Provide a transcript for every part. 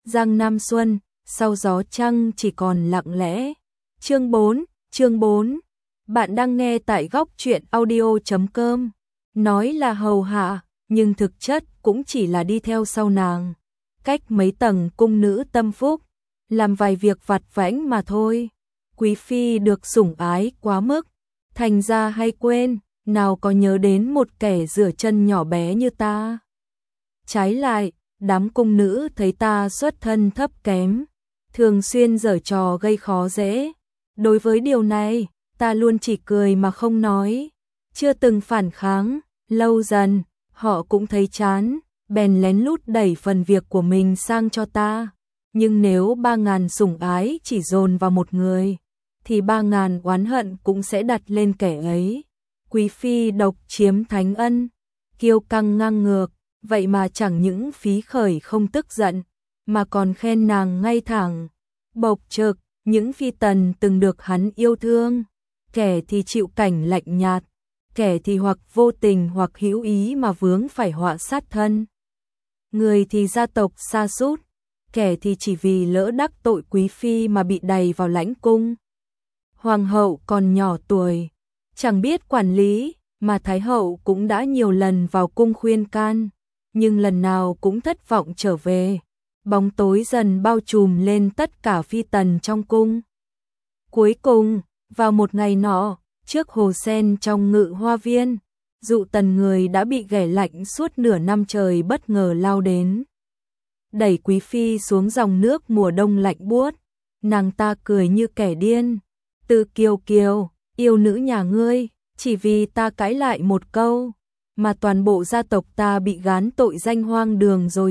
Giang Nam Xuân, sau gió trăng chỉ còn lặng lẽ. Chương 4. Bạn đang nghe tại góc truyện audio.com. Nói là hầu hạ, nhưng thực chất cũng chỉ là đi theo sau nàng. Cách mấy tầng cung nữ tâm phúc, làm vài việc vặt vãnh mà thôi. Quý phi được sủng ái quá mức, thành ra hay quên, nào có nhớ đến một kẻ rửa chân nhỏ bé như ta. Trái lại, đám cung nữ thấy ta xuất thân thấp kém, thường xuyên giở trò gây khó dễ. Đối với điều này, ta luôn chỉ cười mà không nói, chưa từng phản kháng. Lâu dần, họ cũng thấy chán, bèn lén lút đẩy phần việc của mình sang cho ta. Nhưng nếu 3.000 sủng ái chỉ dồn vào một người, thì 3.000 oán hận cũng sẽ đặt lên kẻ ấy. Quý phi độc chiếm thánh ân, kiêu căng ngang ngược, vậy mà chẳng những phí khởi không tức giận, mà còn khen nàng ngay thẳng, bộc trực. Những phi tần từng được hắn yêu thương, kẻ thì chịu cảnh lạnh nhạt, kẻ thì hoặc vô tình hoặc hữu ý mà vướng phải họa sát thân. Người thì gia tộc sa sút, kẻ thì chỉ vì lỡ đắc tội quý phi mà bị đày vào lãnh cung. Hoàng hậu còn nhỏ tuổi, chẳng biết quản lý, mà thái hậu cũng đã nhiều lần vào cung khuyên can, nhưng lần nào cũng thất vọng trở về. Bóng tối dần bao trùm lên tất cả phi tần trong cung. Cuối cùng, vào một ngày nọ, trước hồ sen trong Ngự Hoa Viên, Dụ Tần người đã bị ghẻ lạnh suốt nửa năm trời bất ngờ lao đến, đẩy quý phi xuống dòng nước mùa đông lạnh buốt. Nàng ta cười như kẻ điên, Từ Kiều Kiều, yêu nữ nhà ngươi, chỉ vì ta cãi lại một câu, mà toàn bộ gia tộc ta bị gán tội danh hoang đường rồi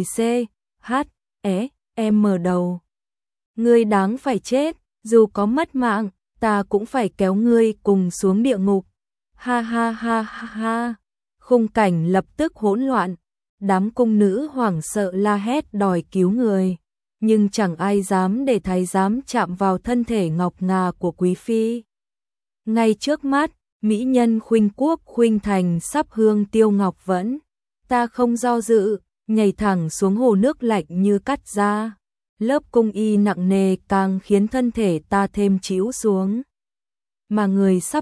em mở đầu. Ngươi đáng phải chết, dù có mất mạng, ta cũng phải kéo ngươi cùng xuống địa ngục. Ha ha ha ha ha. Khung cảnh lập tức hỗn loạn, đám cung nữ hoảng sợ la hét đòi cứu người, nhưng chẳng ai dám để thái giám chạm vào thân thể ngọc ngà của quý phi. Ngay trước mắt, mỹ nhân Khuynh Quốc Khuynh Thành sắp hương tiêu ngọc vẫn, ta không do dự, nhảy thẳng xuống hồ nước lạnh như cắt da. Lớp cung y nặng nề càng khiến thân thể ta thêm trĩu xuống. Mà người sắp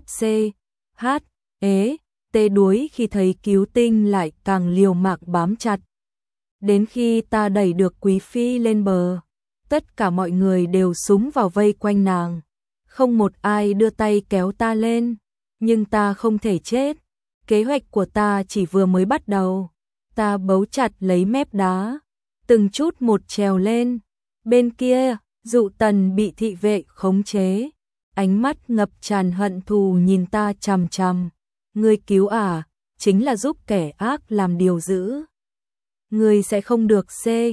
tê đuối khi thấy cứu tinh lại càng liều mạng bám chặt. Đến khi ta đẩy được quý phi lên bờ, tất cả mọi người đều súng vào vây quanh nàng. Không một ai đưa tay kéo ta lên, nhưng ta không thể chết. Kế hoạch của ta chỉ vừa mới bắt đầu. Ta bấu chặt lấy mép đá, từng chút một trèo lên. Bên kia, Dụ Tần bị thị vệ khống chế, ánh mắt ngập tràn hận thù nhìn ta chằm chằm. Ngươi cứu chính là giúp kẻ ác làm điều dữ. Ngươi sẽ không được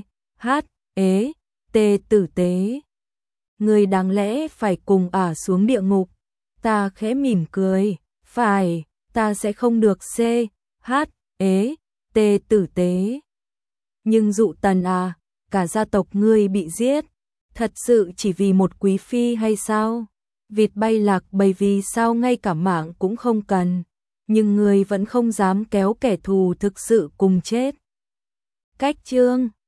tử tế. Ngươi đáng lẽ phải cùng xuống địa ngục. Ta khẽ mỉm cười, phải, ta sẽ không được tử tế. Nhưng Dụ Tần cả gia tộc ngươi bị giết, thật sự chỉ vì một quý phi hay sao? Vịt bay lạc bầy vì sao ngay cả mạng cũng không cần, nhưng ngươi vẫn không dám kéo kẻ thù thực sự cùng chết. Cách chương